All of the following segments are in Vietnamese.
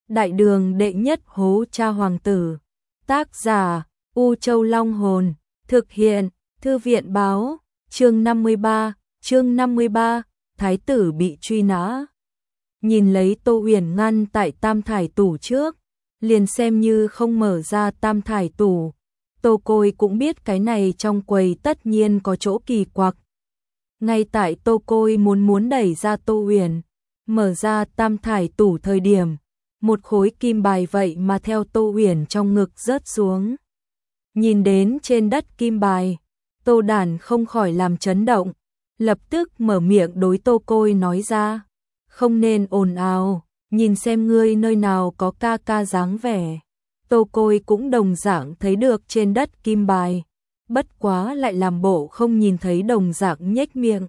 Đại đường đệ nhất hố cha hoàng tử. Tác giả U Châu Long Hồn. Thực hiện Thư viện báo. Chương 53. Thái tử bị truy nã. Nhìn lấy Tô Uyển ngăn tại tam thải tủ trước, liền xem như không mở ra tam thải tủ. Tô Côi cũng biết cái này trong quầy tất nhiên có chỗ kỳ quặc. Ngay tại Tô Côi muốn đẩy ra Tô Uyển, mở ra tam thải tủ thời điểm, một khối kim bài vậy mà theo Tô Uyển trong ngực rớt xuống. Nhìn đến trên đất kim bài, Tô Đản không khỏi làm chấn động, lập tức mở miệng đối Tô Côi nói ra, không nên ồn ào, nhìn xem ngươi nơi nào có ca ca dáng vẻ. Tô Côi cũng đồng dạng thấy được trên đất kim bài, bất quá lại làm bộ không nhìn thấy, đồng dạng nhếch miệng.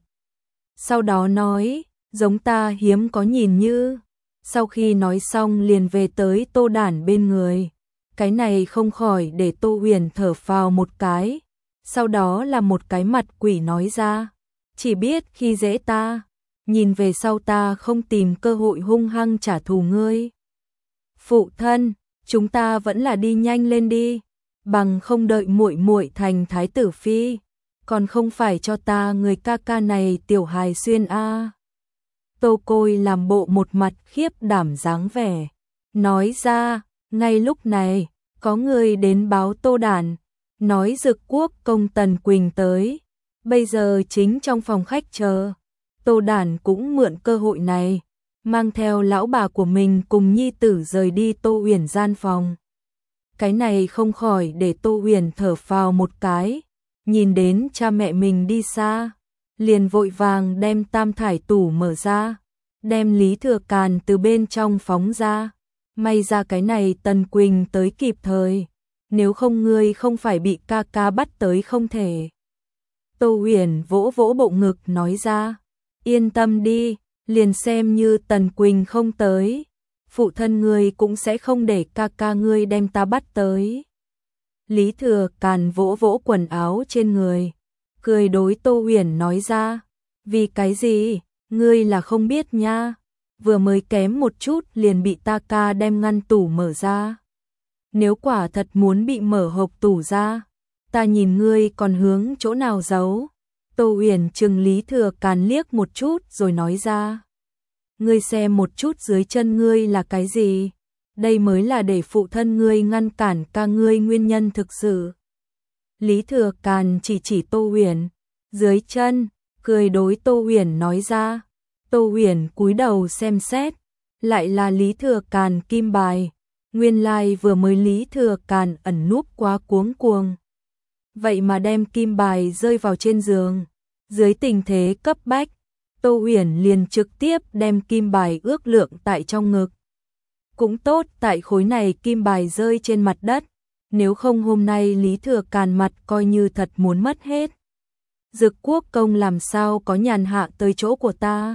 Sau đó nói, giống ta hiếm có nhìn như. Sau khi nói xong liền về tới Tô Đản bên người. Cái này không khỏi để Tô Uyển thở phào một cái. Sau đó là một cái mặt quỷ nói ra, chỉ biết khi dễ ta, nhìn về sau ta không tìm cơ hội hung hăng trả thù ngươi. Phụ thân, chúng ta vẫn là đi nhanh lên đi, bằng không đợi muội muội thành thái tử phi, còn không phải cho ta người ca ca này tiểu hài xuyên a. Tô Côi làm bộ một mặt khiếp đảm dáng vẻ, nói ra, ngay lúc này, có người đến báo Tô Đản, nói Dực Quốc công Tần Quỳnh tới, bây giờ chính trong phòng khách chờ. Tô Đản cũng mượn cơ hội này, mang theo lão bà của mình cùng nhi tử rời đi Tô Uyển gian phòng. Cái này không khỏi để Tô Uyển thở phào một cái, nhìn đến cha mẹ mình đi xa, liền vội vàng đem tam thải tủ mở ra, đem Lý Thừa Càn từ bên trong phóng ra. May ra cái này Tần Quỳnh tới kịp thời, nếu không ngươi không phải bị ca ca bắt tới không thể. Tô Uyển vỗ vỗ bộ ngực nói ra, yên tâm đi, liền xem như Tần Quỳnh không tới, phụ thân ngươi cũng sẽ không để ca ca ngươi đem ta bắt tới. Lý Thừa Càn vỗ vỗ quần áo trên người, cười đối Tô Uyển nói ra, vì cái gì, ngươi là không biết nha, vừa mới kém một chút liền bị ta ca đem ngăn tủ mở ra. Nếu quả thật muốn bị mở hộp tủ ra, ta nhìn ngươi còn hướng chỗ nào giấu. Tô Uyển trừng Lý Thừa Càn liếc một chút rồi nói ra, ngươi xem một chút dưới chân ngươi là cái gì, đây mới là để phụ thân ngươi ngăn cản ca ngươi nguyên nhân thực sự. Lý Thừa Càn chỉ Tô Uyển, dưới chân, cười đối Tô Uyển nói ra. Tô Uyển cúi đầu xem xét, lại là Lý Thừa Càn kim bài, nguyên lai vừa mới Lý Thừa Càn ẩn núp quá cuống cuồng. Vậy mà đem kim bài rơi vào trên giường, dưới tình thế cấp bách, Tô Uyển liền trực tiếp đem kim bài ước lượng tại trong ngực. Cũng tốt tại khối này kim bài rơi trên mặt đất, nếu không hôm nay Lý Thừa Càn mặt coi như thật muốn mất hết. Dực Quốc công làm sao có nhàn hạ tới chỗ của ta.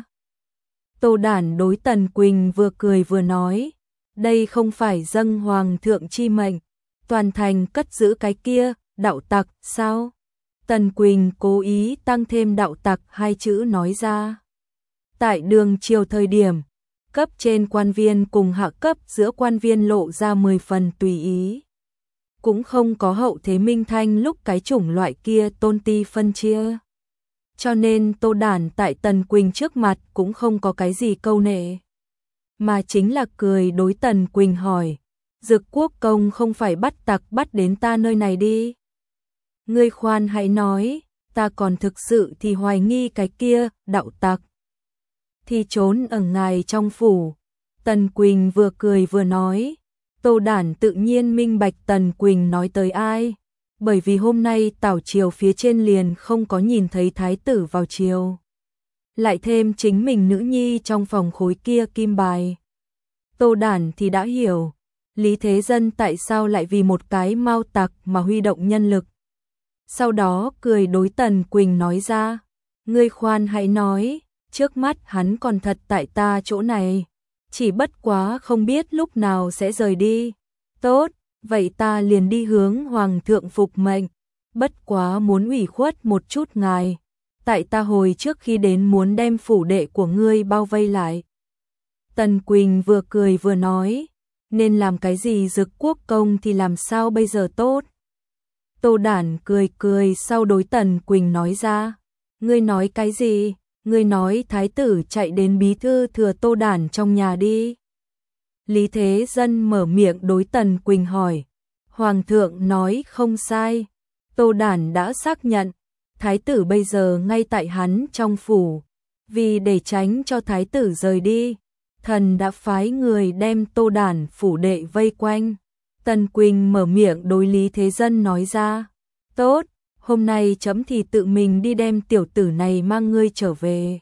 Tô Đản đối Tần Quỳnh vừa cười vừa nói, đây không phải dâng hoàng thượng chi mệnh, toàn thành cất giữ cái kia, đạo tặc, sao? Tần Quỳnh cố ý tăng thêm đạo tặc hai chữ nói ra. Tại đường triều thời điểm, cấp trên quan viên cùng hạ cấp giữa quan viên lộ ra 10 phần tùy ý. Cũng không có hậu thế minh thanh lúc cái chủng loại kia tôn ti phân chia. Cho nên Tô Đản tại Tần Quỳnh trước mặt cũng không có cái gì câu nệ, mà chính là cười đối Tần Quỳnh hỏi, Dực Quốc công không phải bắt tặc bắt đến ta nơi này đi. Ngươi khoan hãy nói, ta còn thực sự thì hoài nghi cái kia, đạo tặc thì trốn ở ngài trong phủ. Tần Quỳnh vừa cười vừa nói, Tô Đản tự nhiên minh bạch Tần Quỳnh nói tới ai. Bởi vì hôm nay tảo triều phía trên liền không có nhìn thấy thái tử vào triều. Lại thêm chính mình nữ nhi trong phòng khối kia kim bài. Tô Đản thì đã hiểu, Lý Thế Dân tại sao lại vì một cái mao tặc mà huy động nhân lực. Sau đó cười đối Tần Quỳnh nói ra, ngươi khoan hãy nói, trước mắt hắn còn thật tại ta chỗ này, chỉ bất quá không biết lúc nào sẽ rời đi. Tốt. Vậy ta liền đi hướng hoàng thượng phục mệnh, bất quá muốn ủy khuất một chút ngài, tại ta hồi trước khi đến muốn đem phủ đệ của ngươi bao vây lại. Tần Quỳnh vừa cười vừa nói, nên làm cái gì Dực Quốc công thì làm sao bây giờ tốt. Tô Đản cười cười sau đối Tần Quỳnh nói ra. Ngươi nói cái gì? Ngươi nói thái tử chạy đến bí thư thừa Tô Đản trong nhà đi. Lý Thế Dân mở miệng đối Tần Quỳnh hỏi. Hoàng thượng nói không sai. Tô Đản đã xác nhận. Thái tử bây giờ ngay tại hắn trong phủ. Vì để tránh cho thái tử rời đi, thần đã phái người đem Tô Đản phủ đệ vây quanh. Tần Quỳnh mở miệng đối Lý Thế Dân nói ra. Tốt, hôm nay chấm thì tự mình đi đem tiểu tử này mang ngươi trở về.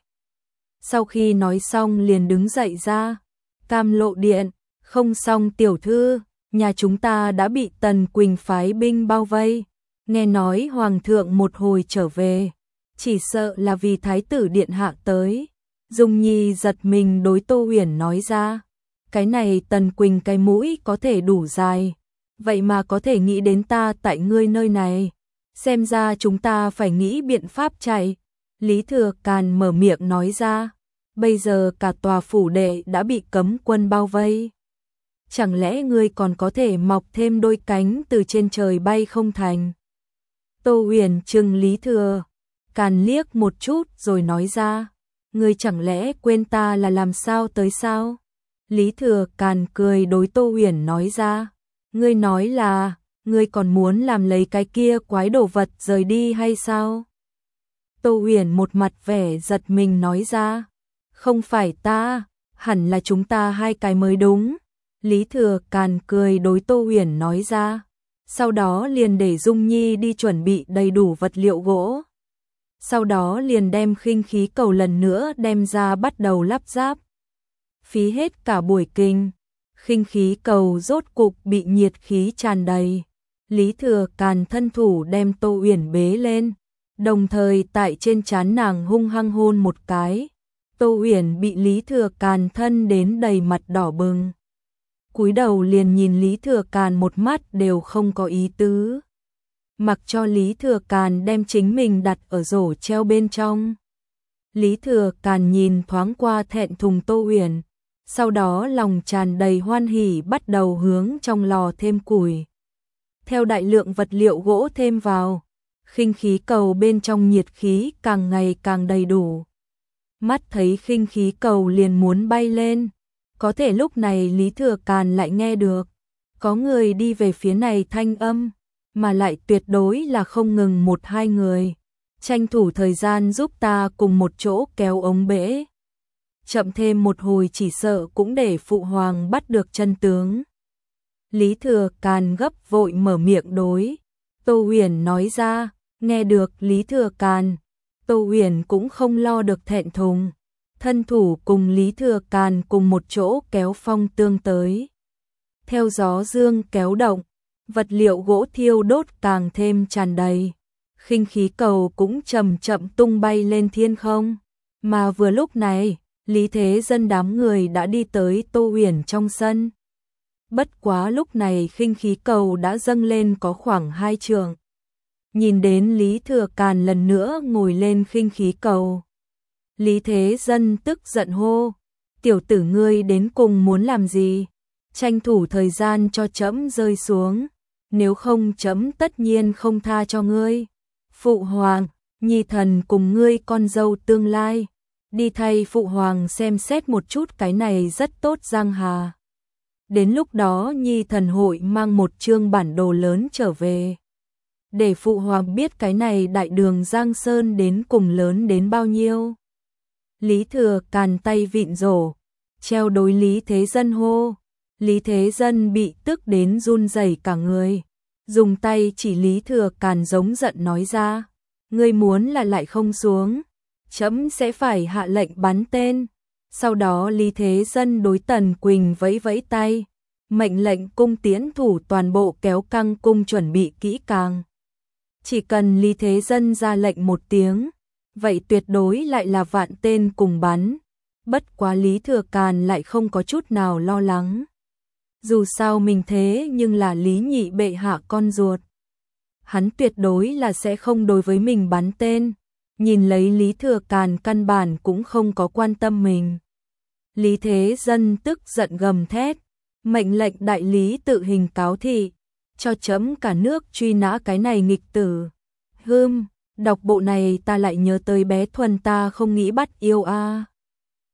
Sau khi nói xong liền đứng dậy ra. Cam Lộ điện, không xong tiểu thư, nhà chúng ta đã bị Tần Quỳnh phái binh bao vây. Nghe nói hoàng thượng một hồi trở về, chỉ sợ là vì thái tử điện hạ tới. Dung Nhi giật mình đối Tô Huyền nói ra. Cái này Tần Quỳnh cái mũi có thể đủ dài, vậy mà có thể nghĩ đến ta tại ngươi nơi này. Xem ra chúng ta phải nghĩ biện pháp chạy. Lý Thừa Càn mở miệng nói ra. Bây giờ cả tòa phủ đệ đã bị cấm quân bao vây. Chẳng lẽ ngươi còn có thể mọc thêm đôi cánh từ trên trời bay không thành? Tô Huyền trừng Lý Thừa Càn liếc một chút rồi nói ra. Ngươi chẳng lẽ quên ta là làm sao tới sao? Lý Thừa Càn cười đối Tô Huyền nói ra. Ngươi nói là, ngươi còn muốn làm lấy cái kia quái đồ vật rời đi hay sao? Tô Huyền một mặt vẻ giật mình nói ra. Không phải ta, hẳn là chúng ta hai cái mới đúng. Lý Thừa Càn cười đối Tô Huyền nói ra. Sau đó liền để Dung Nhi đi chuẩn bị đầy đủ vật liệu gỗ. Sau đó liền đem khinh khí cầu lần nữa đem ra bắt đầu lắp ráp. Phí hết cả buổi kinh, khinh khí cầu rốt cục bị nhiệt khí tràn đầy. Lý Thừa Càn thân thủ đem Tô Uyển bế lên, đồng thời tại trên trán nàng hung hăng hôn một cái. Tô Uyển bị Lý Thừa Càn thân đến đầy mặt đỏ bừng. Cúi đầu liền nhìn Lý Thừa Càn một mắt đều không có ý tứ. Mặc cho Lý Thừa Càn đem chính mình đặt ở rổ treo bên trong. Lý Thừa Càn nhìn thoáng qua thẹn thùng Tô Uyển, sau đó lòng tràn đầy hoan hỉ bắt đầu hướng trong lò thêm củi. Theo đại lượng vật liệu gỗ thêm vào, khinh khí cầu bên trong nhiệt khí càng ngày càng đầy đủ. Mắt thấy khinh khí cầu liền muốn bay lên, có thể lúc này Lý Thừa Càn lại nghe được có người đi về phía này thanh âm, mà lại tuyệt đối là không ngừng một hai người. Tranh thủ thời gian giúp ta cùng một chỗ kéo ống bể. Chậm thêm một hồi chỉ sợ cũng để phụ hoàng bắt được chân tướng. Lý Thừa Càn gấp vội mở miệng đối Tô Huyền nói ra. Nghe được Lý Thừa Càn, Tô Huyền cũng không lo được thẹn thùng, thân thủ cùng Lý Thừa Càn cùng một chỗ kéo phong tương tới. Theo gió dương kéo động, vật liệu gỗ thiêu đốt càng thêm tràn đầy. Khinh khí cầu cũng chậm chậm tung bay lên thiên không. Mà vừa lúc này, Lý Thế Dân đám người đã đi tới Tô Huyền trong sân. Bất quá lúc này khinh khí cầu đã dâng lên có khoảng 2 trượng. Nhìn đến Lý Thừa Càn lần nữa ngồi lên khinh khí cầu, Lý Thế Dân tức giận hô. Tiểu tử ngươi đến cùng muốn làm gì? Tranh thủ thời gian cho trẫm rơi xuống, nếu không trẫm tất nhiên không tha cho ngươi. Phụ hoàng, nhi thần cùng ngươi con dâu tương lai, đi thay phụ hoàng xem xét một chút cái này rất tốt Giang Hà. Đến lúc đó nhi thần hội mang một chương bản đồ lớn trở về, để phụ hoàng biết cái này đại đường Giang Sơn đến cùng lớn đến bao nhiêu. Lý Thừa Càn tay vịn rổ, treo đối Lý Thế Dân hô. Lý Thế Dân bị tức đến run rẩy cả người, dùng tay chỉ Lý Thừa Càn giống giận nói ra. Ngươi muốn là lại không xuống, trẫm sẽ phải hạ lệnh bắn tên. Sau đó Lý Thế Dân đối Tần Quỳnh vẫy vẫy tay, mệnh lệnh cung tiễn thủ toàn bộ kéo căng cung chuẩn bị kỹ càng. Chỉ cần Lý Thế Dân ra lệnh một tiếng, vậy tuyệt đối lại là vạn tên cùng bắn. Bất quá Lý Thừa Càn lại không có chút nào lo lắng. Dù sao mình thế nhưng là Lý Nhị bệ hạ con ruột, hắn tuyệt đối là sẽ không đối với mình bắn tên. Nhìn lấy Lý Thừa Càn căn bản cũng không có quan tâm mình, Lý Thế Dân tức giận gầm thét. Mệnh lệnh đại lý tự hình cáo thị, cho chấm cả nước truy nã cái này nghịch tử. Đọc bộ này ta lại nhớ tới bé Thuần ta không nghĩ bắt yêu a.